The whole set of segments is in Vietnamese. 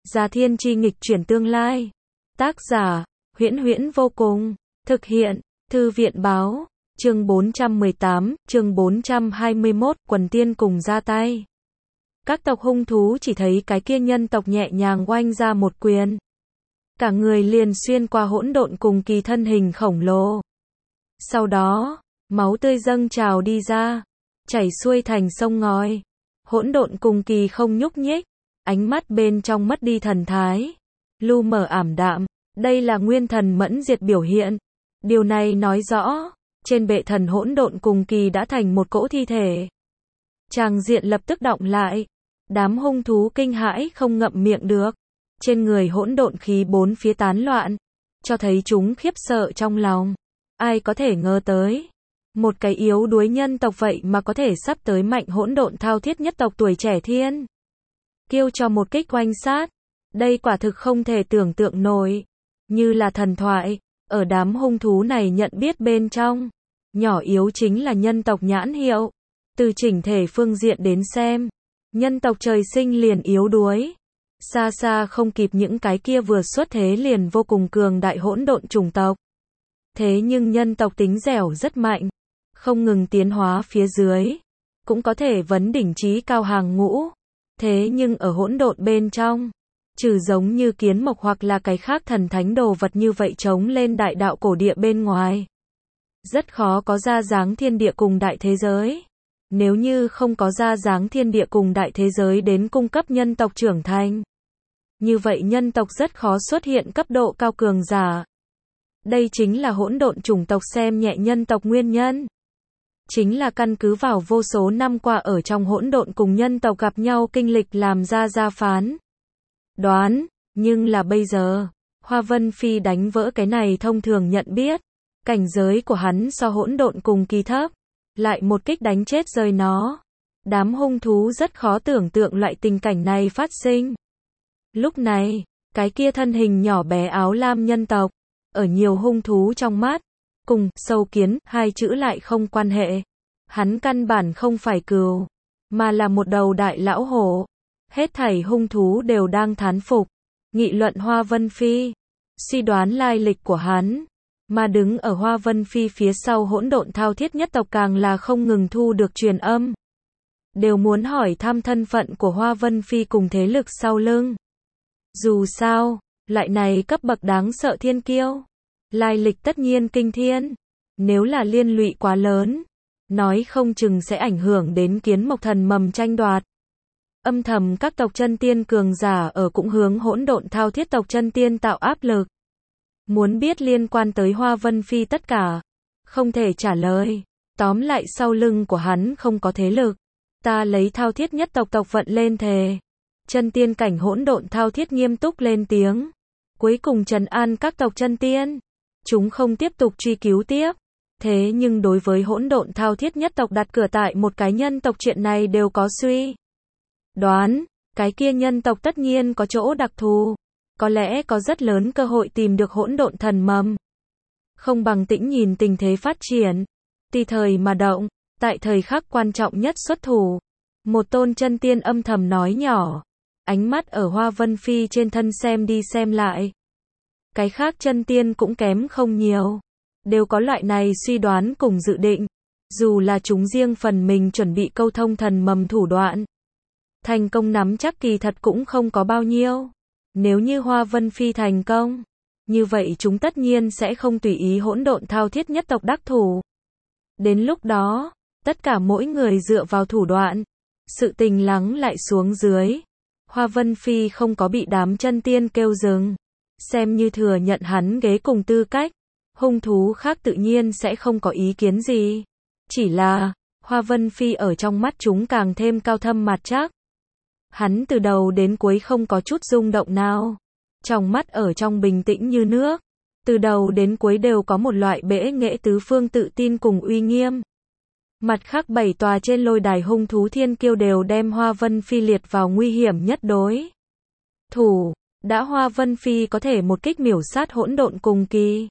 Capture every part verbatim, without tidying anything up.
Gia Thiên chi nghịch chuyển tương lai. Tác giả, Huyễn Huyễn vô cùng. Thực hiện, Thư viện báo. Chương bốn trăm mười tám, chương bốn trăm hai mươi mốt, quần tiên cùng ra tay. Các tộc hung thú chỉ thấy cái kia nhân tộc nhẹ nhàng oanh ra một quyền. Cả người liền xuyên qua hỗn độn cùng kỳ thân hình khổng lồ. Sau đó, máu tươi dâng trào đi ra, chảy xuôi thành sông ngòi. Hỗn độn cùng kỳ không nhúc nhích, ánh mắt bên trong mất đi thần thái, lu mờ ảm đạm. Đây là nguyên thần mẫn diệt biểu hiện. Điều này nói rõ, trên bệ thần hỗn độn cùng kỳ đã thành một cỗ thi thể. Tràng diện lập tức động lại. Đám hung thú kinh hãi không ngậm miệng được. Trên người hỗn độn khí bốn phía tán loạn, cho thấy chúng khiếp sợ trong lòng. Ai có thể ngờ tới, một cái yếu đuối nhân tộc vậy mà có thể sắp tới mạnh hỗn độn thao thiết nhất tộc tuổi trẻ thiên kiêu cho một kích oanh sát. Đây quả thực không thể tưởng tượng nổi. Như là thần thoại, ở đám hung thú này nhận biết bên trong, nhỏ yếu chính là nhân tộc nhãn hiệu. Từ chỉnh thể phương diện đến xem, nhân tộc trời sinh liền yếu đuối. Xa xa không kịp những cái kia vừa xuất thế liền vô cùng cường đại hỗn độn chủng tộc. Thế nhưng nhân tộc tính dẻo rất mạnh, không ngừng tiến hóa phía dưới, cũng có thể vấn đỉnh trí cao hàng ngũ. Thế nhưng ở hỗn độn bên trong, trừ giống như kiến mộc hoặc là cái khác thần thánh đồ vật như vậy chống lên đại đạo cổ địa bên ngoài, rất khó có ra dáng thiên địa cùng đại thế giới. Nếu như không có ra dáng thiên địa cùng đại thế giới đến cung cấp nhân tộc trưởng thành, như vậy nhân tộc rất khó xuất hiện cấp độ cao cường giả. Đây chính là hỗn độn chủng tộc xem nhẹ nhân tộc nguyên nhân. Chính là căn cứ vào vô số năm qua ở trong hỗn độn cùng nhân tộc gặp nhau kinh lịch làm ra ra phán đoán. Nhưng là bây giờ, Hoa Vân Phi đánh vỡ cái này thông thường nhận biết. Cảnh giới của hắn so hỗn độn cùng kỳ thấp, lại một kích đánh chết rơi nó. Đám hung thú rất khó tưởng tượng loại tình cảnh này phát sinh. Lúc này, cái kia thân hình nhỏ bé áo lam nhân tộc, ở nhiều hung thú trong mắt, cùng sâu kiến hai chữ lại không quan hệ. Hắn căn bản không phải cừu, mà là một đầu đại lão hổ. Hết thảy hung thú đều đang thán phục, nghị luận Hoa Vân Phi, suy đoán lai lịch của hắn. Mà đứng ở Hoa Vân Phi phía sau hỗn độn thao thiết nhất tộc càng là không ngừng thu được truyền âm. Đều muốn hỏi thăm thân phận của Hoa Vân Phi cùng thế lực sau lưng. Dù sao, loại này cấp bậc đáng sợ thiên kiêu, lai lịch tất nhiên kinh thiên. Nếu là liên lụy quá lớn, nói không chừng sẽ ảnh hưởng đến kiến mộc thần mầm tranh đoạt. Âm thầm các tộc chân tiên cường giả ở cũng hướng hỗn độn thao thiết tộc chân tiên tạo áp lực. Muốn biết liên quan tới Hoa Vân Phi tất cả, không thể trả lời. Tóm lại sau lưng của hắn không có thế lực. Ta lấy thao thiết nhất tộc tộc vận lên thề. Chân tiên cảnh hỗn độn thao thiết nghiêm túc lên tiếng. Cuối cùng trấn an các tộc chân tiên. Chúng không tiếp tục truy cứu tiếp. Thế nhưng đối với hỗn độn thao thiết nhất tộc đặt cửa tại một cái nhân tộc chuyện này đều có suy đoán. Cái kia nhân tộc tất nhiên có chỗ đặc thù. Có lẽ có rất lớn cơ hội tìm được hỗn độn thần mầm. Không bằng tĩnh nhìn tình thế phát triển. Tùy thời mà động. Tại thời khắc quan trọng nhất xuất thủ. Một tôn chân tiên âm thầm nói nhỏ. Ánh mắt ở Hoa Vân Phi trên thân xem đi xem lại. Cái khác chân tiên cũng kém không nhiều. Đều có loại này suy đoán cùng dự định. Dù là chúng riêng phần mình chuẩn bị câu thông thần mầm thủ đoạn. Thành công nắm chắc kỳ thật cũng không có bao nhiêu. Nếu như Hoa Vân Phi thành công, như vậy chúng tất nhiên sẽ không tùy ý hỗn độn thao thiết nhất tộc đắc thủ. Đến lúc đó, tất cả mỗi người dựa vào thủ đoạn, sự tình lắng lại xuống dưới. Hoa Vân Phi không có bị đám chân tiên kêu dừng, xem như thừa nhận hắn ghế cùng tư cách. Hung thú khác tự nhiên sẽ không có ý kiến gì. Chỉ là, Hoa Vân Phi ở trong mắt chúng càng thêm cao thâm mặt chắc. Hắn từ đầu đến cuối không có chút rung động nào. Trong mắt ở trong bình tĩnh như nước. Từ đầu đến cuối đều có một loại bẽ nghệ tứ phương tự tin cùng uy nghiêm. Mặt khác bảy tòa trên lôi đài hung thú thiên kiêu đều đem Hoa Vân Phi liệt vào nguy hiểm nhất đối thủ. Đã Hoa Vân Phi có thể một kích miểu sát hỗn độn cùng kỳ,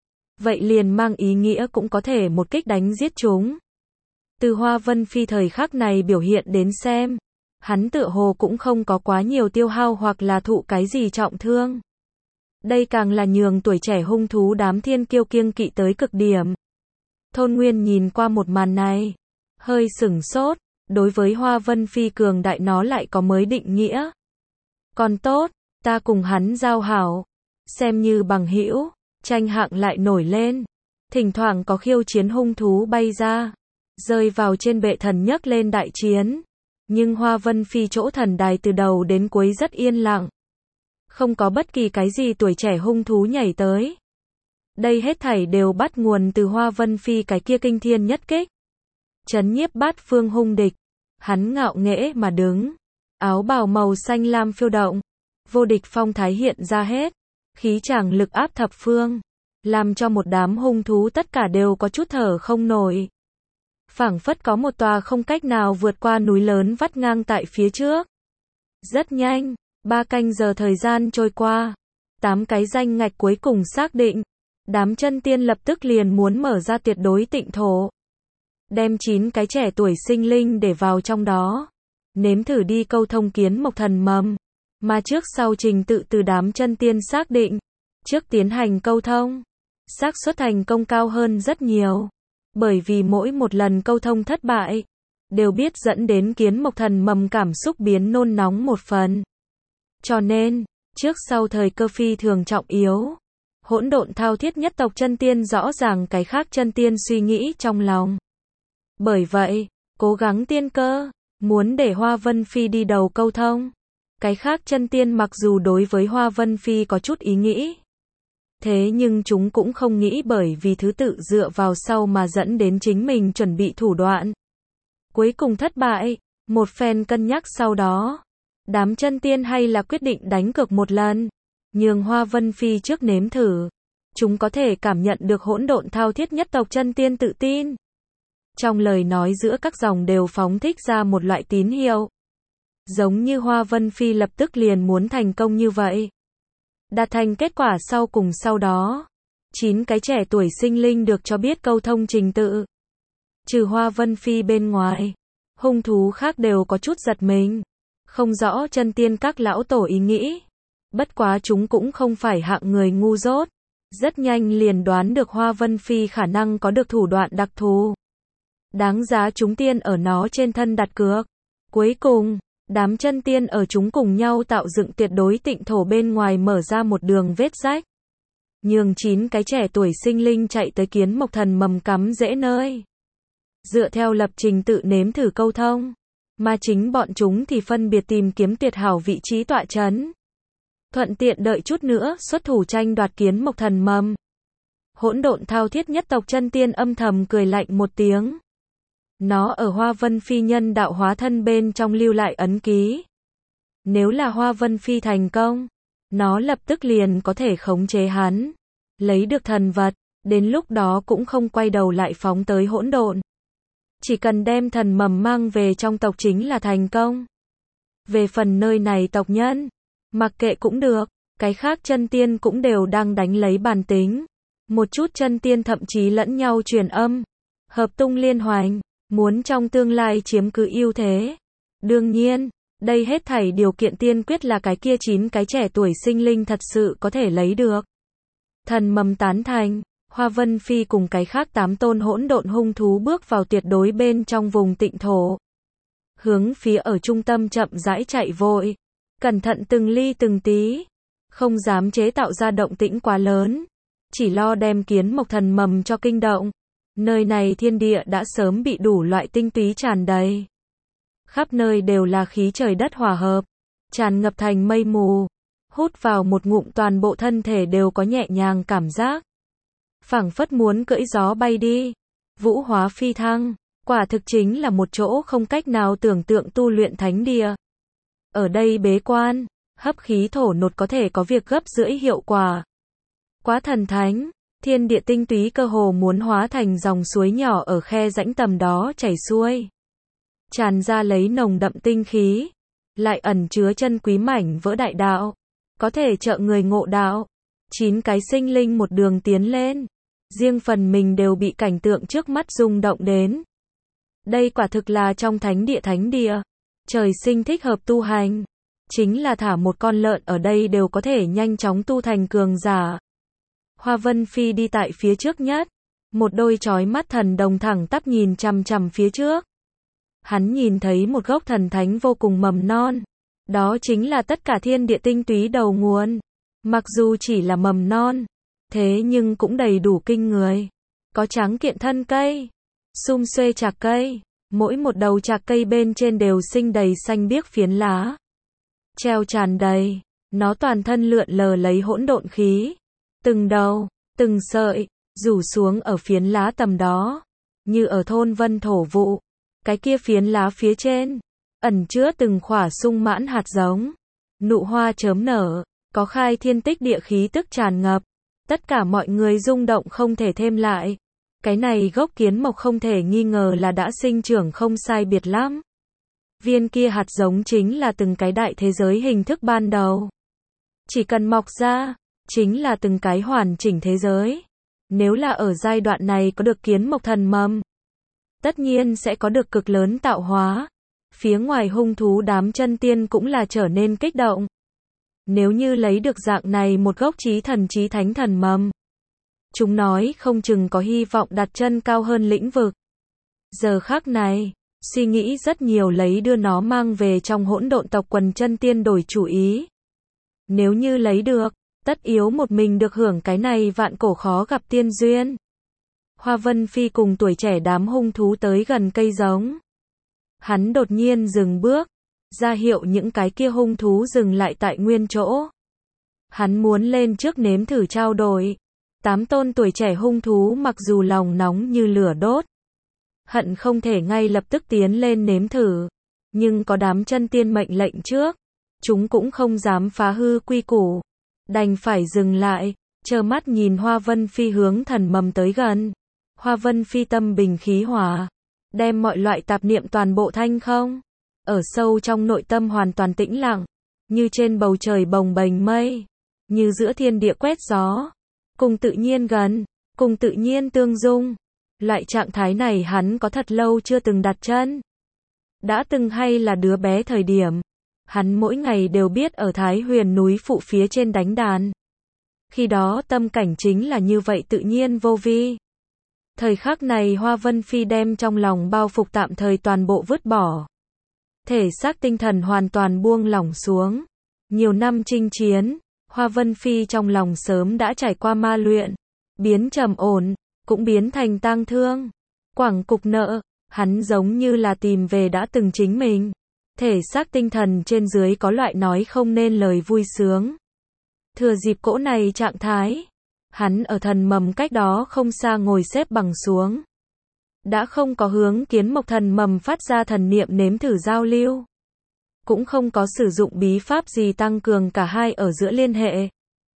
vậy liền mang ý nghĩa cũng có thể một kích đánh giết chúng. Từ Hoa Vân Phi thời khắc này biểu hiện đến xem, hắn tựa hồ cũng không có quá nhiều tiêu hao hoặc là thụ cái gì trọng thương. Đây càng là nhường tuổi trẻ hung thú đám thiên kiêu kiêng kỵ tới cực điểm. Thôn Nguyên nhìn qua một màn này, hơi sửng sốt, đối với Hoa Vân Phi cường đại nó lại có mới định nghĩa. Còn tốt, ta cùng hắn giao hảo, xem như bằng hữu, tranh hạng lại nổi lên. Thỉnh thoảng có khiêu chiến hung thú bay ra, rơi vào trên bệ thần nhấc lên đại chiến. Nhưng Hoa Vân Phi chỗ thần đài từ đầu đến cuối rất yên lặng. Không có bất kỳ cái gì tuổi trẻ hung thú nhảy tới. Đây hết thảy đều bắt nguồn từ Hoa Vân Phi cái kia kinh thiên nhất kích. Chấn nhiếp bát phương hung địch. Hắn ngạo nghễ mà đứng. Áo bào màu xanh lam phiêu động. Vô địch phong thái hiện ra hết. Khí tràng lực áp thập phương. Làm cho một đám hung thú tất cả đều có chút thở không nổi. Phảng phất có một tòa không cách nào vượt qua núi lớn vắt ngang tại phía trước. Rất nhanh, ba canh giờ thời gian trôi qua. Tám cái danh ngạch cuối cùng xác định. Đám chân tiên lập tức liền muốn mở ra tuyệt đối tịnh thổ. Đem chín cái trẻ tuổi sinh linh để vào trong đó. Nếm thử đi câu thông kiến mộc thần mầm. Mà trước sau trình tự từ đám chân tiên xác định. Trước tiến hành câu thông. Xác suất thành công cao hơn rất nhiều. Bởi vì mỗi một lần câu thông thất bại, đều biết dẫn đến kiến mộc thần mầm cảm xúc biến nôn nóng một phần. Cho nên, trước sau thời cơ phi thường trọng yếu. Hỗn độn thao thiết nhất tộc chân tiên rõ ràng cái khác chân tiên suy nghĩ trong lòng. Bởi vậy, cố gắng tiên cơ, muốn để Hoa Vân Phi đi đầu câu thông. Cái khác chân tiên mặc dù đối với Hoa Vân Phi có chút ý nghĩ. Thế nhưng chúng cũng không nghĩ bởi vì thứ tự dựa vào sau mà dẫn đến chính mình chuẩn bị thủ đoạn. Cuối cùng thất bại, một phen cân nhắc sau đó. Đám chân tiên hay là quyết định đánh cược một lần. Nhường Hoa Vân Phi trước nếm thử. Chúng có thể cảm nhận được hỗn độn thao thiết nhất tộc chân tiên tự tin. Trong lời nói giữa các dòng đều phóng thích ra một loại tín hiệu. Giống như Hoa Vân Phi lập tức liền muốn thành công như vậy. Đạt thành kết quả sau cùng sau đó. Chín cái trẻ tuổi sinh linh được cho biết câu thông trình tự. Trừ Hoa Vân Phi bên ngoài. Hung thú khác đều có chút giật mình. Không rõ chân tiên các lão tổ ý nghĩ. Bất quá chúng cũng không phải hạng người ngu dốt. Rất nhanh liền đoán được Hoa Vân Phi khả năng có được thủ đoạn đặc thù. Đáng giá chúng tiên ở nó trên thân đặt cược. Cuối cùng, đám chân tiên ở chúng cùng nhau tạo dựng tuyệt đối tịnh thổ bên ngoài mở ra một đường vết rách. Nhường chín cái trẻ tuổi sinh linh chạy tới kiến mộc thần mầm cắm dễ nơi. Dựa theo lập trình tự nếm thử câu thông. Mà chính bọn chúng thì phân biệt tìm kiếm tuyệt hảo vị trí tọa chấn. Thuận tiện đợi chút nữa xuất thủ tranh đoạt kiến mộc thần mầm. Hỗn độn thao thiết nhất tộc chân tiên âm thầm cười lạnh một tiếng. Nó ở Hoa Vân Phi nhân đạo hóa thân bên trong lưu lại ấn ký. Nếu là Hoa Vân Phi thành công, nó lập tức liền có thể khống chế hắn. Lấy được thần vật, đến lúc đó cũng không quay đầu lại phóng tới hỗn độn. Chỉ cần đem thần mầm mang về trong tộc chính là thành công. Về phần nơi này tộc nhân, mặc kệ cũng được, cái khác chân tiên cũng đều đang đánh lấy bàn tính. Một chút chân tiên thậm chí lẫn nhau truyền âm, hợp tung liên hoành, muốn trong tương lai chiếm cứ ưu thế. Đương nhiên, đây hết thảy điều kiện tiên quyết là cái kia chín cái trẻ tuổi sinh linh thật sự có thể lấy được. Thần mầm tán thành, Hoa Vân Phi cùng cái khác tám tôn hỗn độn hung thú bước vào tuyệt đối bên trong vùng tịnh thổ. Hướng phía ở trung tâm chậm rãi chạy vội. Cẩn thận từng ly từng tí. Không dám chế tạo ra động tĩnh quá lớn. Chỉ lo đem kiến mộc thần mầm cho kinh động. Nơi này thiên địa đã sớm bị đủ loại tinh túy tràn đầy. Khắp nơi đều là khí trời đất hòa hợp. Tràn ngập thành mây mù. Hút vào một ngụm toàn bộ thân thể đều có nhẹ nhàng cảm giác. Phảng phất muốn cưỡi gió bay đi. Vũ hóa phi thăng. Quả thực chính là một chỗ không cách nào tưởng tượng tu luyện thánh địa. Ở đây bế quan, hấp khí thổ nột có thể có việc gấp rưỡi hiệu quả. Quá thần thánh, thiên địa tinh túy cơ hồ muốn hóa thành dòng suối nhỏ ở khe rãnh tầm đó chảy xuôi. Tràn ra lấy nồng đậm tinh khí, lại ẩn chứa chân quý mảnh vỡ đại đạo, có thể trợ người ngộ đạo. Chín cái sinh linh một đường tiến lên, riêng phần mình đều bị cảnh tượng trước mắt rung động đến. Đây quả thực là trong thánh địa thánh địa. trời sinh thích hợp tu hành. Chính là thả một con lợn ở đây đều có thể nhanh chóng tu thành cường giả. Hoa Vân Phi đi tại phía trước nhất. Một đôi chói mắt thần đồng thẳng tắp nhìn chằm chằm phía trước. Hắn nhìn thấy một gốc thần thánh vô cùng mầm non. Đó chính là tất cả thiên địa tinh túy đầu nguồn. Mặc dù chỉ là mầm non, thế nhưng cũng đầy đủ kinh người. Có tráng kiện thân cây, sum xuê chạc cây, mỗi một đầu chạc cây bên trên đều sinh đầy xanh biếc phiến lá. Treo tràn đầy, nó toàn thân lượn lờ lấy hỗn độn khí. Từng đầu, từng sợi, rủ xuống ở phiến lá tầm đó. Như ở thôn Vân Thổ Vụ, cái kia phiến lá phía trên, ẩn chứa từng khỏa sung mãn hạt giống. Nụ hoa chớm nở, có khai thiên tích địa khí tức tràn ngập. Tất cả mọi người rung động không thể thêm lại. Cái này gốc kiến mộc không thể nghi ngờ là đã sinh trưởng không sai biệt lắm. Viên kia hạt giống chính là từng cái đại thế giới hình thức ban đầu. Chỉ cần mọc ra, chính là từng cái hoàn chỉnh thế giới. Nếu là ở giai đoạn này có được kiến mộc thần mầm, tất nhiên sẽ có được cực lớn tạo hóa. Phía ngoài hung thú đám chân tiên cũng là trở nên kích động. Nếu như lấy được dạng này một gốc chí thần chí thánh thần mầm, chúng nói không chừng có hy vọng đặt chân cao hơn lĩnh vực. Giờ khắc này, suy nghĩ rất nhiều lấy đưa nó mang về trong hỗn độn tộc quần chân tiên đổi chủ ý. Nếu như lấy được, tất yếu một mình được hưởng cái này vạn cổ khó gặp tiên duyên. Hoa Vân Phi cùng tuổi trẻ đám hung thú tới gần cây giống. Hắn đột nhiên dừng bước, ra hiệu những cái kia hung thú dừng lại tại nguyên chỗ. Hắn muốn lên trước nếm thử trao đổi. Tám tôn tuổi trẻ hung thú mặc dù lòng nóng như lửa đốt, hận không thể ngay lập tức tiến lên nếm thử, nhưng có đám chân tiên mệnh lệnh trước, chúng cũng không dám phá hư quy củ, đành phải dừng lại, trơ mắt nhìn Hoa Vân Phi hướng thần mầm tới gần. Hoa Vân Phi tâm bình khí hòa, đem mọi loại tạp niệm toàn bộ thanh không, ở sâu trong nội tâm hoàn toàn tĩnh lặng, như trên bầu trời bồng bềnh mây, như giữa thiên địa quét gió, cùng tự nhiên gần, cùng tự nhiên tương dung. Loại trạng thái này hắn có thật lâu chưa từng đặt chân. Đã từng hay là đứa bé thời điểm, hắn mỗi ngày đều biết ở Thái Huyền núi phụ phía trên đánh đàn. Khi đó tâm cảnh chính là như vậy tự nhiên vô vi. Thời khắc này Hoa Vân Phi đem trong lòng bao phục tạm thời toàn bộ vứt bỏ. Thể xác tinh thần hoàn toàn buông lỏng xuống. Nhiều năm chinh chiến, Hoa Vân Phi trong lòng sớm đã trải qua ma luyện, biến trầm ổn, cũng biến thành tang thương. Quẳng cục nợ, hắn giống như là tìm về đã từng chính mình. Thể xác tinh thần trên dưới có loại nói không nên lời vui sướng. Thừa dịp cỗ này trạng thái, hắn ở thần mầm cách đó không xa ngồi xếp bằng xuống. Đã không có hướng kiến mộc thần mầm phát ra thần niệm nếm thử giao lưu. Cũng không có sử dụng bí pháp gì tăng cường cả hai ở giữa liên hệ.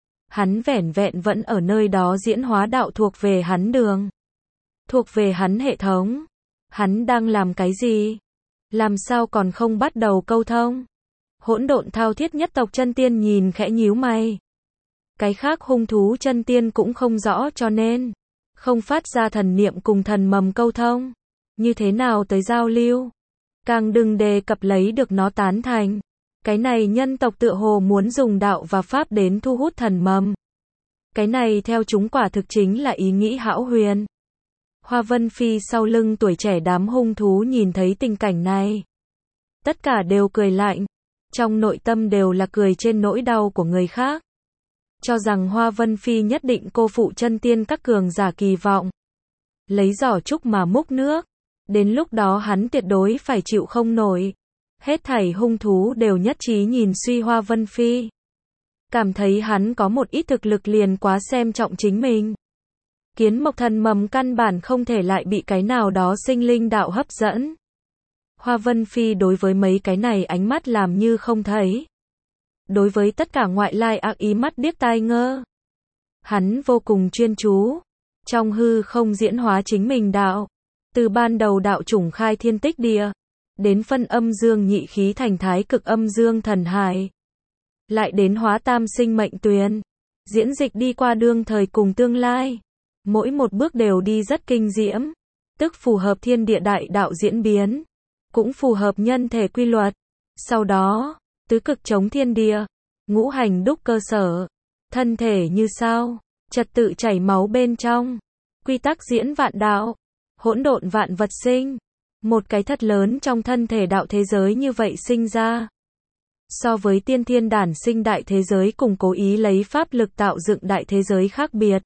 Hắn vẻn vẹn vẫn ở nơi đó diễn hóa đạo thuộc về hắn đường. Thuộc về hắn hệ thống. Hắn đang làm cái gì? Làm sao còn không bắt đầu câu thông? Hỗn độn thao thiết nhất tộc chân tiên nhìn khẽ nhíu mày. Cái khác hung thú chân tiên cũng không rõ cho nên không phát ra thần niệm cùng thần mầm câu thông. Như thế nào tới giao lưu? Càng đừng đề cập lấy được nó tán thành. Cái này nhân tộc tựa hồ muốn dùng đạo và pháp đến thu hút thần mầm. Cái này theo chúng quả thực chính là ý nghĩ hão huyền. Hoa Vân Phi sau lưng tuổi trẻ đám hung thú nhìn thấy tình cảnh này. Tất cả đều cười lạnh. Trong nội tâm đều là cười trên nỗi đau của người khác. Cho rằng Hoa Vân Phi nhất định cô phụ chân tiên các cường giả kỳ vọng. Lấy giỏ trúc mà múc nước. Đến lúc đó hắn tuyệt đối phải chịu không nổi. Hết thảy hung thú đều nhất trí nhìn suy Hoa Vân Phi. Cảm thấy hắn có một ít thực lực liền quá xem trọng chính mình. Kiến mộc thần mầm căn bản không thể lại bị cái nào đó sinh linh đạo hấp dẫn. Hoa Vân Phi đối với mấy cái này ánh mắt làm như không thấy. Đối với tất cả ngoại lai ác ý mắt điếc tai ngơ. Hắn vô cùng chuyên chú. Trong hư không diễn hóa chính mình đạo. Từ ban đầu đạo chủng khai thiên tích địa. Đến phân âm dương nhị khí thành thái cực âm dương thần hải. Lại đến hóa tam sinh mệnh tuyền. Diễn dịch đi qua đương thời cùng tương lai. Mỗi một bước đều đi rất kinh diễm. Tức phù hợp thiên địa đại đạo diễn biến. cũng phù hợp nhân thể quy luật. Sau đó, tứ cực chống thiên địa, ngũ hành đúc cơ sở, thân thể như sao, trật tự chảy máu bên trong, quy tắc diễn vạn đạo, hỗn độn vạn vật sinh. Một cái thật lớn trong thân thể đạo thế giới như vậy sinh ra. So với tiên thiên đản sinh đại thế giới cùng cố ý lấy pháp lực tạo dựng đại thế giới khác biệt.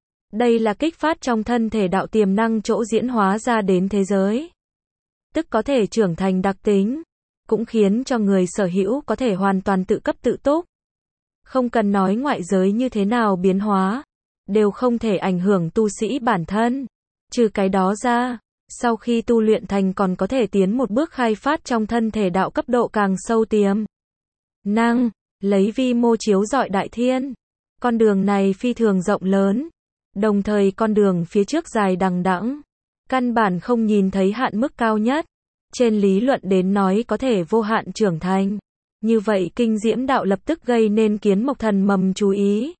Đây là kích phát trong thân thể đạo tiềm năng chỗ diễn hóa ra đến thế giới. Tức có thể trưởng thành đặc tính, cũng khiến cho người sở hữu có thể hoàn toàn tự cấp tự túc. Không cần nói ngoại giới như thế nào biến hóa, đều không thể ảnh hưởng tu sĩ bản thân. Trừ cái đó ra, sau khi tu luyện thành còn có thể tiến một bước khai phát trong thân thể đạo cấp độ càng sâu tiềm năng, lấy vi mô chiếu rọi đại thiên. Con đường này phi thường rộng lớn, đồng thời con đường phía trước dài đằng đẵng, căn bản không nhìn thấy hạn mức cao nhất. Trên lý luận đến nói có thể vô hạn trưởng thành. Như vậy kinh diễm đạo lập tức gây nên kiến mộc thần mầm chú ý.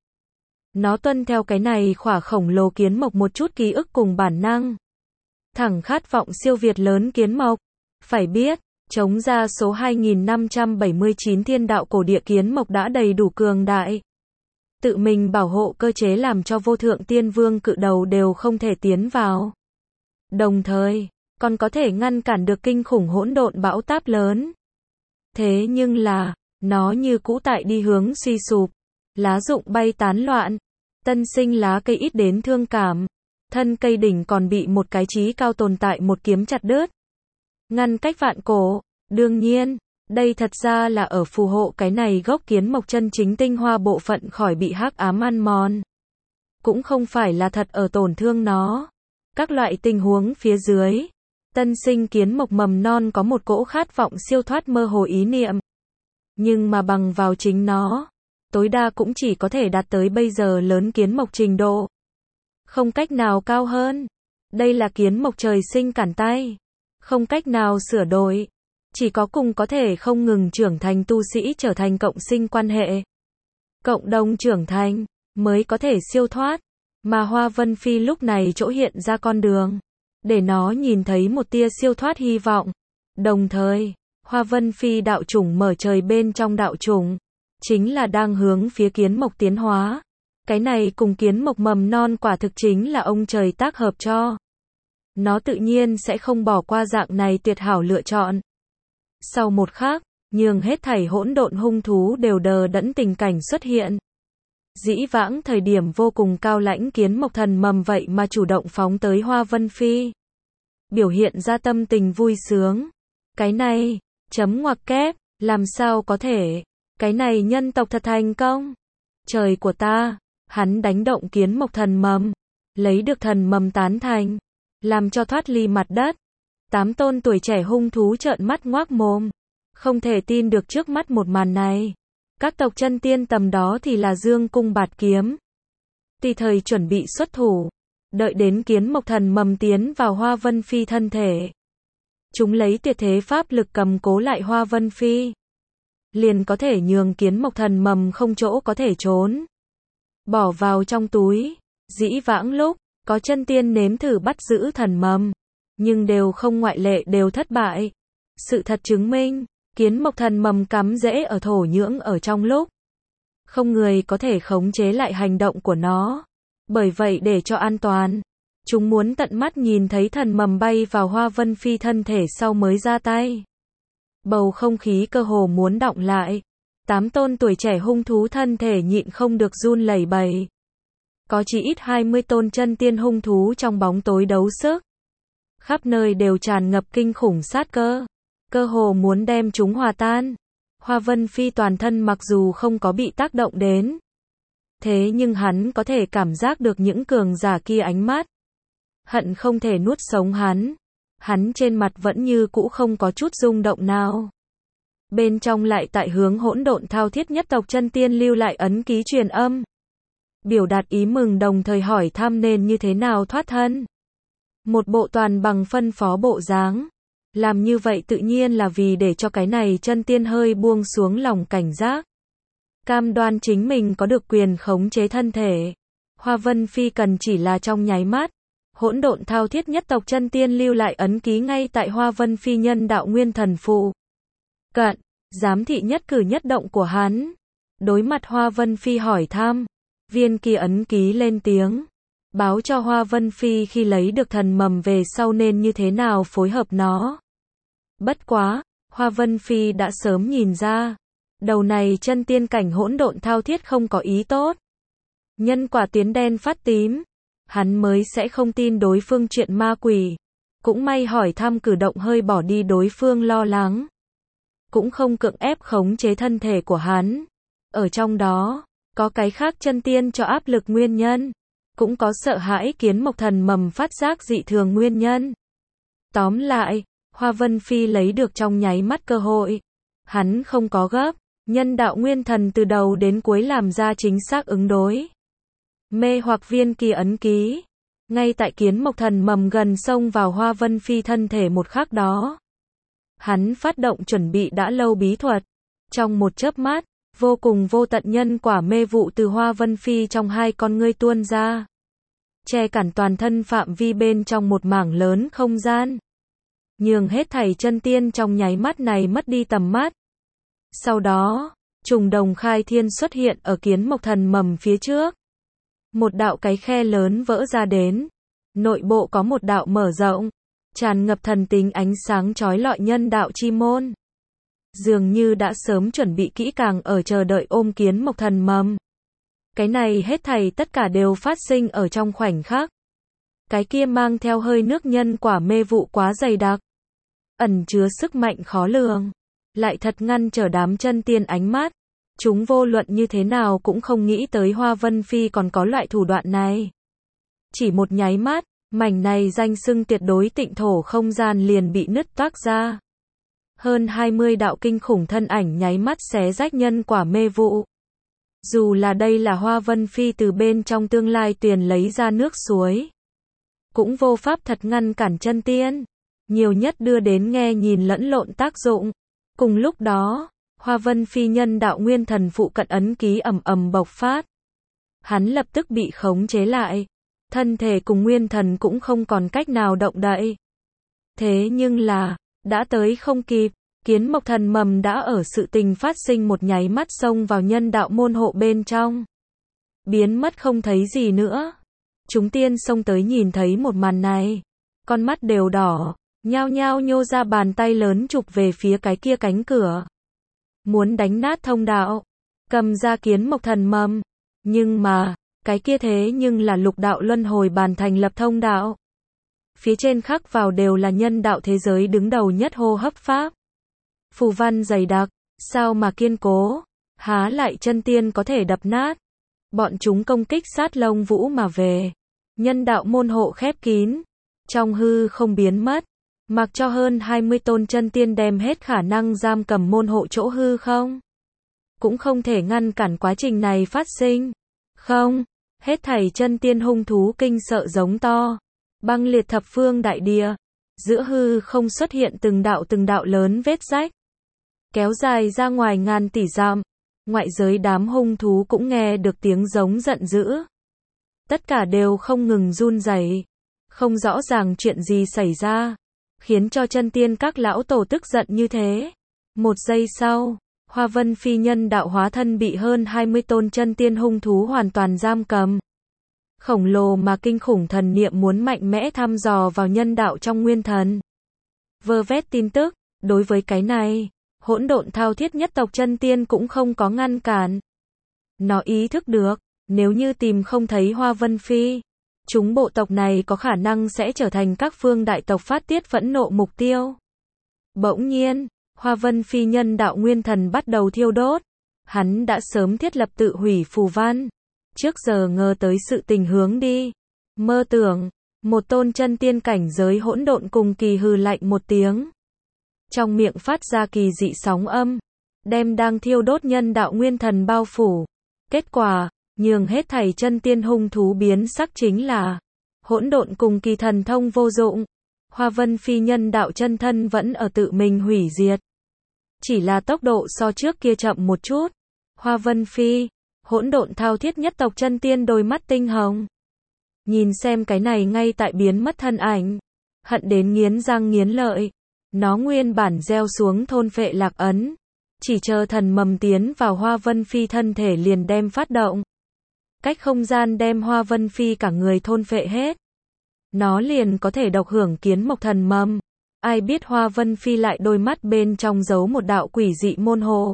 Nó tuân theo cái này khỏa khổng lồ kiến mộc một chút ký ức cùng bản năng. Thẳng khát vọng siêu việt lớn kiến mộc. Phải biết, chống ra số hai nghìn năm trăm bảy mươi chín thiên đạo cổ địa kiến mộc đã đầy đủ cường đại. Tự mình bảo hộ cơ chế làm cho vô thượng tiên vương cự đầu đều không thể tiến vào. Đồng thời, còn có thể ngăn cản được kinh khủng hỗn độn bão táp lớn. Thế nhưng là, nó như cũ tại đi hướng suy sụp, lá rụng bay tán loạn, tân sinh lá cây ít đến thương cảm, thân cây đỉnh còn bị một cái chí cao tồn tại một kiếm chặt đứt. Ngăn cách vạn cổ, đương nhiên, đây thật ra là ở phù hộ cái này gốc kiến mộc chân chính tinh hoa bộ phận khỏi bị hắc ám ăn mòn. Cũng không phải là thật ở tổn thương nó. Các loại tình huống phía dưới, tân sinh kiến mộc mầm non có một cỗ khát vọng siêu thoát mơ hồ ý niệm. Nhưng mà bằng vào chính nó, tối đa cũng chỉ có thể đạt tới bây giờ lớn kiến mộc trình độ. Không cách nào cao hơn. Đây là kiến mộc trời sinh cản tay. Không cách nào sửa đổi. Chỉ có cùng có thể không ngừng trưởng thành tu sĩ trở thành cộng sinh quan hệ. Cộng đồng trưởng thành, mới có thể siêu thoát. Mà Hoa Vân Phi lúc này chỗ hiện ra con đường. Để nó nhìn thấy một tia siêu thoát hy vọng. Đồng thời, Hoa Vân Phi đạo chủng mở trời bên trong đạo chủng. Chính là đang hướng phía kiến mộc tiến hóa. Cái này cùng kiến mộc mầm non quả thực chính là ông trời tác hợp cho. Nó tự nhiên sẽ không bỏ qua dạng này tuyệt hảo lựa chọn. Sau một khắc, nhường hết thảy hỗn độn hung thú đều đờ đẫn tình cảnh xuất hiện. Dĩ vãng thời điểm vô cùng cao lãnh kiến mộc thần mầm vậy mà chủ động phóng tới Hoa Vân Phi. Biểu hiện ra tâm tình vui sướng. Cái này, chấm ngoặc kép, làm sao có thể, cái này nhân tộc thật thành công. Trời của ta, hắn đánh động kiến mộc thần mầm, lấy được thần mầm tán thành, làm cho thoát ly mặt đất. Tám tôn tuổi trẻ hung thú trợn mắt ngoác mồm, không thể tin được trước mắt một màn này. Các tộc chân tiên tầm đó thì là dương cung bạt kiếm, tùy thời chuẩn bị xuất thủ, đợi đến kiến mộc thần mầm tiến vào Hoa Vân Phi thân thể. Chúng lấy tuyệt thế pháp lực cầm cố lại Hoa Vân Phi, liền có thể nhường kiến mộc thần mầm không chỗ có thể trốn. Bỏ vào trong túi. Dĩ vãng lúc, có chân tiên nếm thử bắt giữ thần mầm, nhưng đều không ngoại lệ đều thất bại. Sự thật chứng minh, kiến mộc thần mầm cắm rễ ở thổ nhưỡng ở trong lúc. Không người có thể khống chế lại hành động của nó. Bởi vậy để cho an toàn, chúng muốn tận mắt nhìn thấy thần mầm bay vào Hoa Vân Phi thân thể sau mới ra tay. Bầu không khí cơ hồ muốn đọng lại. Tám tôn tuổi trẻ hung thú thân thể nhịn không được run lẩy bẩy. Có chỉ ít hai mươi tôn chân tiên hung thú trong bóng tối đấu sức. Khắp nơi đều tràn ngập kinh khủng sát cơ. Cơ hồ muốn đem chúng hòa tan. Hoa Vân Phi toàn thân mặc dù không có bị tác động đến. Thế nhưng hắn có thể cảm giác được những cường giả kia ánh mắt. Hận không thể nuốt sống hắn. Hắn trên mặt vẫn như cũ không có chút rung động nào. Bên trong lại tại hướng hỗn độn thao thiết nhất tộc chân tiên lưu lại ấn ký truyền âm. Biểu đạt ý mừng đồng thời hỏi thăm nên như thế nào thoát thân. Một bộ toàn bằng phân phó bộ dáng. Làm như vậy tự nhiên là vì để cho cái này chân tiên hơi buông xuống lòng cảnh giác. Cam đoan chính mình có được quyền khống chế thân thể. Hoa Vân Phi cần chỉ là trong nháy mắt. hỗn độn thao thiết nhất tộc chân tiên lưu lại ấn ký ngay tại Hoa Vân Phi nhân đạo nguyên thần phụ cận, giám thị nhất cử nhất động của hắn. Đối mặt Hoa Vân Phi hỏi thăm, viên kia ấn ký lên tiếng, báo cho Hoa Vân Phi khi lấy được thần mầm về sau nên như thế nào phối hợp nó. Bất quá, Hoa Vân Phi đã sớm nhìn ra, đầu này chân tiên cảnh hỗn độn thao thiết không có ý tốt. Nhân quả tiến đen phát tím, hắn mới sẽ không tin đối phương chuyện ma quỷ. Cũng may hỏi thăm cử động hơi bỏ đi đối phương lo lắng. Cũng không cưỡng ép khống chế thân thể của hắn. Ở trong đó, có cái khác chân tiên cho áp lực nguyên nhân. Cũng có sợ hãi kiến mộc thần mầm phát giác dị thường nguyên nhân. Tóm lại, Hoa Vân Phi lấy được trong nháy mắt cơ hội. Hắn không có gấp, nhân đạo nguyên thần từ đầu đến cuối làm ra chính xác ứng đối. Mê hoặc viên kỳ ấn ký. Ngay tại kiến mộc thần mầm gần xông vào Hoa Vân Phi thân thể một khắc đó. Hắn phát động chuẩn bị đã lâu bí thuật. Trong một chớp mắt, vô cùng vô tận nhân quả mê vụ từ Hoa Vân Phi trong hai con ngươi tuôn ra. Che cản toàn thân phạm vi bên trong một mảng lớn không gian. Nhường hết thảy chân tiên trong nháy mắt này mất đi tầm mắt. Sau đó, trùng đồng khai thiên xuất hiện ở kiến mộc thần mầm phía trước. Một đạo cái khe lớn vỡ ra đến. Nội bộ có một đạo mở rộng. Tràn ngập thần tính ánh sáng chói lọi nhân đạo chi môn. Dường như đã sớm chuẩn bị kỹ càng ở chờ đợi ôm kiến mộc thần mầm. Cái này hết thảy tất cả đều phát sinh ở trong khoảnh khắc. Cái kia mang theo hơi nước nhân quả mê vụ quá dày đặc. Ẩn chứa sức mạnh khó lường. Lại thật ngăn trở đám chân tiên ánh mắt. Chúng vô luận như thế nào cũng không nghĩ tới Hoa Vân Phi còn có loại thủ đoạn này. Chỉ một nháy mắt, mảnh này danh xưng tuyệt đối tịnh thổ không gian liền bị nứt toác ra. Hơn hai mươi đạo kinh khủng thân ảnh nháy mắt xé rách nhân quả mê vụ. Dù là đây là Hoa Vân Phi từ bên trong tương lai tuyền lấy ra nước suối. Cũng vô pháp thật ngăn cản chân tiên. Nhiều nhất đưa đến nghe nhìn lẫn lộn tác dụng. Cùng lúc đó, Hoa Vân Phi nhân đạo nguyên thần phụ cận ấn ký ầm ầm bộc phát. Hắn lập tức bị khống chế lại. Thân thể cùng nguyên thần cũng không còn cách nào động đậy. Thế nhưng là, đã tới không kịp, kiến mộc thần mầm đã ở sự tình phát sinh một nháy mắt xông vào nhân đạo môn hộ bên trong. Biến mất không thấy gì nữa. Chúng tiên xông tới nhìn thấy một màn này. Con mắt đều đỏ, nhao nhao nhô ra bàn tay lớn chụp về phía cái kia cánh cửa. Muốn đánh nát thông đạo, cầm ra kiến mộc thần mầm. Nhưng mà, cái kia thế nhưng là lục đạo luân hồi bàn thành lập thông đạo. Phía trên khắc vào đều là nhân đạo thế giới đứng đầu nhất hô hấp pháp. Phù văn dày đặc, sao mà kiên cố, há lại chân tiên có thể đập nát. Bọn chúng công kích sát lông vũ mà về. Nhân đạo môn hộ khép kín, trong hư không biến mất. Mặc cho hơn hai mươi tôn chân tiên đem hết khả năng giam cầm môn hộ chỗ hư không. Cũng không thể ngăn cản quá trình này phát sinh. Không, hết thảy chân tiên hung thú kinh sợ giống to. Băng liệt thập phương đại địa. Giữa hư không xuất hiện từng đạo từng đạo lớn vết rách. Kéo dài ra ngoài ngàn tỷ dặm. Ngoại giới đám hung thú cũng nghe được tiếng giống giận dữ. Tất cả đều không ngừng run rẩy. Không rõ ràng chuyện gì xảy ra. Khiến cho chân tiên các lão tổ tức giận như thế. Một giây sau, Hoa Vân Phi nhân đạo hóa thân bị hơn hai mươi tôn chân tiên hung thú hoàn toàn giam cầm. Khổng lồ mà kinh khủng thần niệm muốn mạnh mẽ thăm dò vào nhân đạo trong nguyên thần. Vơ vét tin tức, đối với cái này, hỗn độn thao thiết nhất tộc chân tiên cũng không có ngăn cản. Nó ý thức được, nếu như tìm không thấy Hoa Vân Phi, chúng bộ tộc này có khả năng sẽ trở thành các phương đại tộc phát tiết phẫn nộ mục tiêu. Bỗng nhiên, Hoa Vân Phi nhân đạo nguyên thần bắt đầu thiêu đốt. Hắn đã sớm thiết lập tự hủy phù văn. Trước giờ ngờ tới sự tình hướng đi. Mơ tưởng, một tôn chân tiên cảnh giới hỗn độn cùng kỳ hừ lạnh một tiếng. Trong miệng phát ra kỳ dị sóng âm. Đem đang thiêu đốt nhân đạo nguyên thần bao phủ. Kết quả, nhường hết thảy chân tiên hung thú biến sắc chính là hỗn độn cùng kỳ thần thông vô dụng. Hoa Vân Phi nhân đạo chân thân vẫn ở tự mình hủy diệt. Chỉ là tốc độ so trước kia chậm một chút. Hoa Vân Phi, hỗn độn thao thiết nhất tộc chân tiên đôi mắt tinh hồng. Nhìn xem cái này ngay tại biến mất thân ảnh. Hận đến nghiến răng nghiến lợi. Nó nguyên bản gieo xuống thôn phệ lạc ấn. Chỉ chờ thần mầm tiến vào Hoa Vân Phi thân thể liền đem phát động. Cách không gian đem Hoa Vân Phi cả người thôn phệ hết. Nó liền có thể độc hưởng kiến mộc thần mầm. Ai biết Hoa Vân Phi lại đôi mắt bên trong giấu một đạo quỷ dị môn hồ.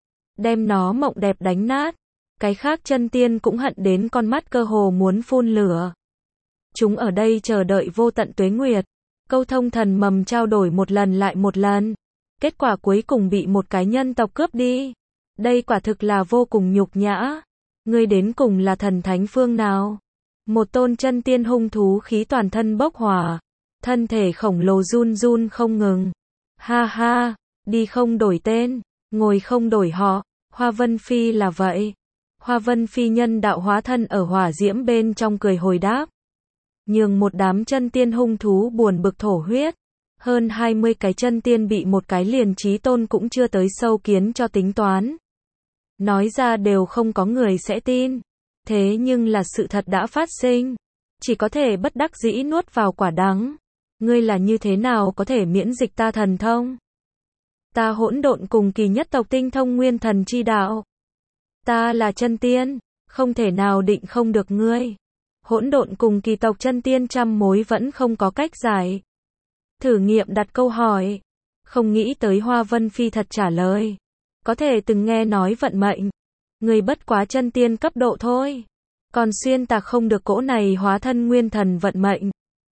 Đem nó mộng đẹp đánh nát. Cái khác chân tiên cũng hận đến con mắt cơ hồ muốn phun lửa. Chúng ở đây chờ đợi vô tận tuế nguyệt. Câu thông thần mầm trao đổi một lần lại một lần. Kết quả cuối cùng bị một cái nhân tộc cướp đi. Đây quả thực là vô cùng nhục nhã. Ngươi đến cùng là thần thánh phương nào? Một tôn chân tiên hung thú khí toàn thân bốc hỏa. Thân thể khổng lồ run run không ngừng. Ha ha, đi không đổi tên, ngồi không đổi họ. Hoa Vân Phi là vậy. Hoa Vân Phi nhân đạo hóa thân ở hỏa diễm bên trong cười hồi đáp. Nhường một đám chân tiên hung thú buồn bực thổ huyết. Hơn hai mươi cái chân tiên bị một cái liền chí tôn cũng chưa tới sâu kiến cho tính toán. Nói ra đều không có người sẽ tin. Thế nhưng là sự thật đã phát sinh. Chỉ có thể bất đắc dĩ nuốt vào quả đắng. Ngươi là như thế nào có thể miễn dịch ta thần thông? Ta hỗn độn cùng kỳ nhất tộc tinh thông nguyên thần chi đạo. Ta là chân tiên, không thể nào định không được ngươi. Hỗn độn cùng kỳ tộc chân tiên trăm mối vẫn không có cách giải. Thử nghiệm đặt câu hỏi. Không nghĩ tới Hoa Vân Phi thật trả lời. Có thể từng nghe nói vận mệnh. Người bất quá chân tiên cấp độ thôi. Còn xuyên tạc không được cỗ này hóa thân nguyên thần vận mệnh.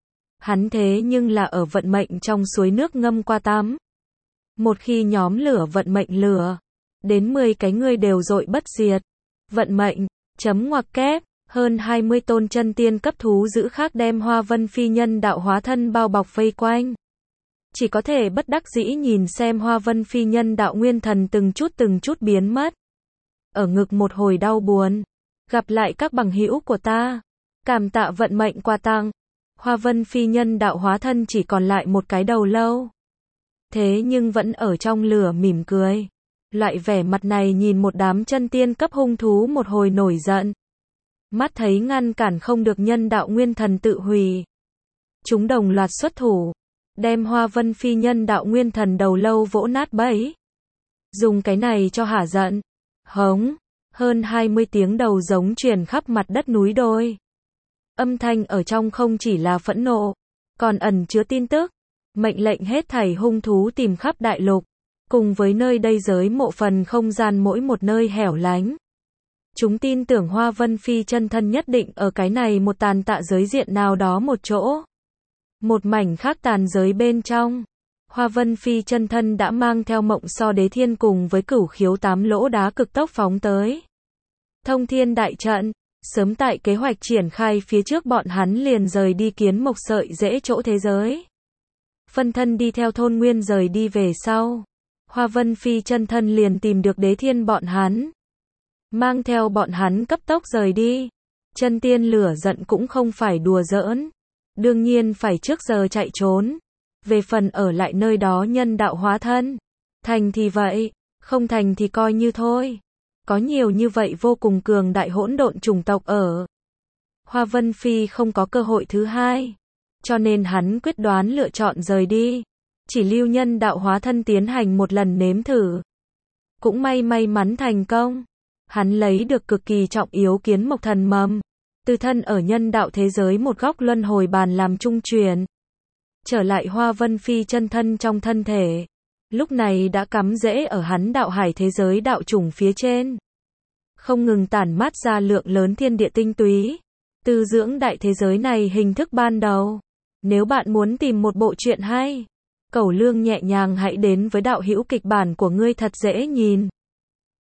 Hắn thế nhưng là ở vận mệnh trong suối nước ngâm qua tắm. Một khi nhóm lửa vận mệnh lửa. Đến mười cái người đều dội bất diệt. Vận mệnh, chấm ngoặc kép. Hơn hai mươi tôn chân tiên cấp thú dữ khác đem Hoa Vân Phi nhân đạo hóa thân bao bọc vây quanh. Chỉ có thể bất đắc dĩ nhìn xem Hoa Vân Phi nhân đạo nguyên thần từng chút từng chút biến mất. Ở ngực một hồi đau buồn. Gặp lại các bằng hữu của ta. Cảm tạ vận mệnh quà tặng. Hoa Vân Phi nhân đạo hóa thân chỉ còn lại một cái đầu lâu. Thế nhưng vẫn ở trong lửa mỉm cười. Loại vẻ mặt này nhìn một đám chân tiên cấp hung thú một hồi nổi giận. Mắt thấy ngăn cản không được nhân đạo nguyên thần tự hủy. Chúng đồng loạt xuất thủ. Đem Hoa Vân Phi nhân đạo nguyên thần đầu lâu vỗ nát bẫy. Dùng cái này cho hả giận. Hống. Hơn hai mươi tiếng đầu giống truyền khắp mặt đất núi đôi. Âm thanh ở trong không chỉ là phẫn nộ. Còn ẩn chứa tin tức. Mệnh lệnh hết thảy hung thú tìm khắp đại lục. Cùng với nơi đây giới mộ phần không gian mỗi một nơi hẻo lánh. Chúng tin tưởng Hoa Vân Phi chân thân nhất định ở cái này một tàn tạ giới diện nào đó một chỗ. Một mảnh khác tàn giới bên trong. Hoa Vân Phi chân thân đã mang theo mộng so đế thiên cùng với cửu khiếu tám lỗ đá cực tốc phóng tới. Thông thiên đại trận. Sớm tại kế hoạch triển khai phía trước bọn hắn liền rời đi kiến mộc sợi dễ chỗ thế giới. Phân thân đi theo thôn nguyên rời đi về sau. Hoa Vân Phi chân thân liền tìm được đế thiên bọn hắn. Mang theo bọn hắn cấp tốc rời đi. Chân tiên lửa giận cũng không phải đùa giỡn. Đương nhiên phải trước giờ chạy trốn. Về phần ở lại nơi đó nhân đạo hóa thân. Thành thì vậy, không thành thì coi như thôi. Có nhiều như vậy vô cùng cường đại hỗn độn chủng tộc ở. Hoa Vân Phi không có cơ hội thứ hai. Cho nên hắn quyết đoán lựa chọn rời đi. Chỉ lưu nhân đạo hóa thân tiến hành một lần nếm thử. Cũng may may mắn thành công. Hắn lấy được cực kỳ trọng yếu kiến mộc thần mầm. Từ thân ở nhân đạo thế giới một góc luân hồi bàn làm trung truyền. Trở lại Hoa Vân Phi chân thân trong thân thể. Lúc này đã cắm rễ ở hắn đạo hải thế giới đạo chủng phía trên. Không ngừng tản mát ra lượng lớn thiên địa tinh túy. Từ dưỡng đại thế giới này hình thức ban đầu. Nếu bạn muốn tìm một bộ truyện hay, cẩu lương nhẹ nhàng hãy đến với đạo hữu kịch bản của ngươi thật dễ nhìn.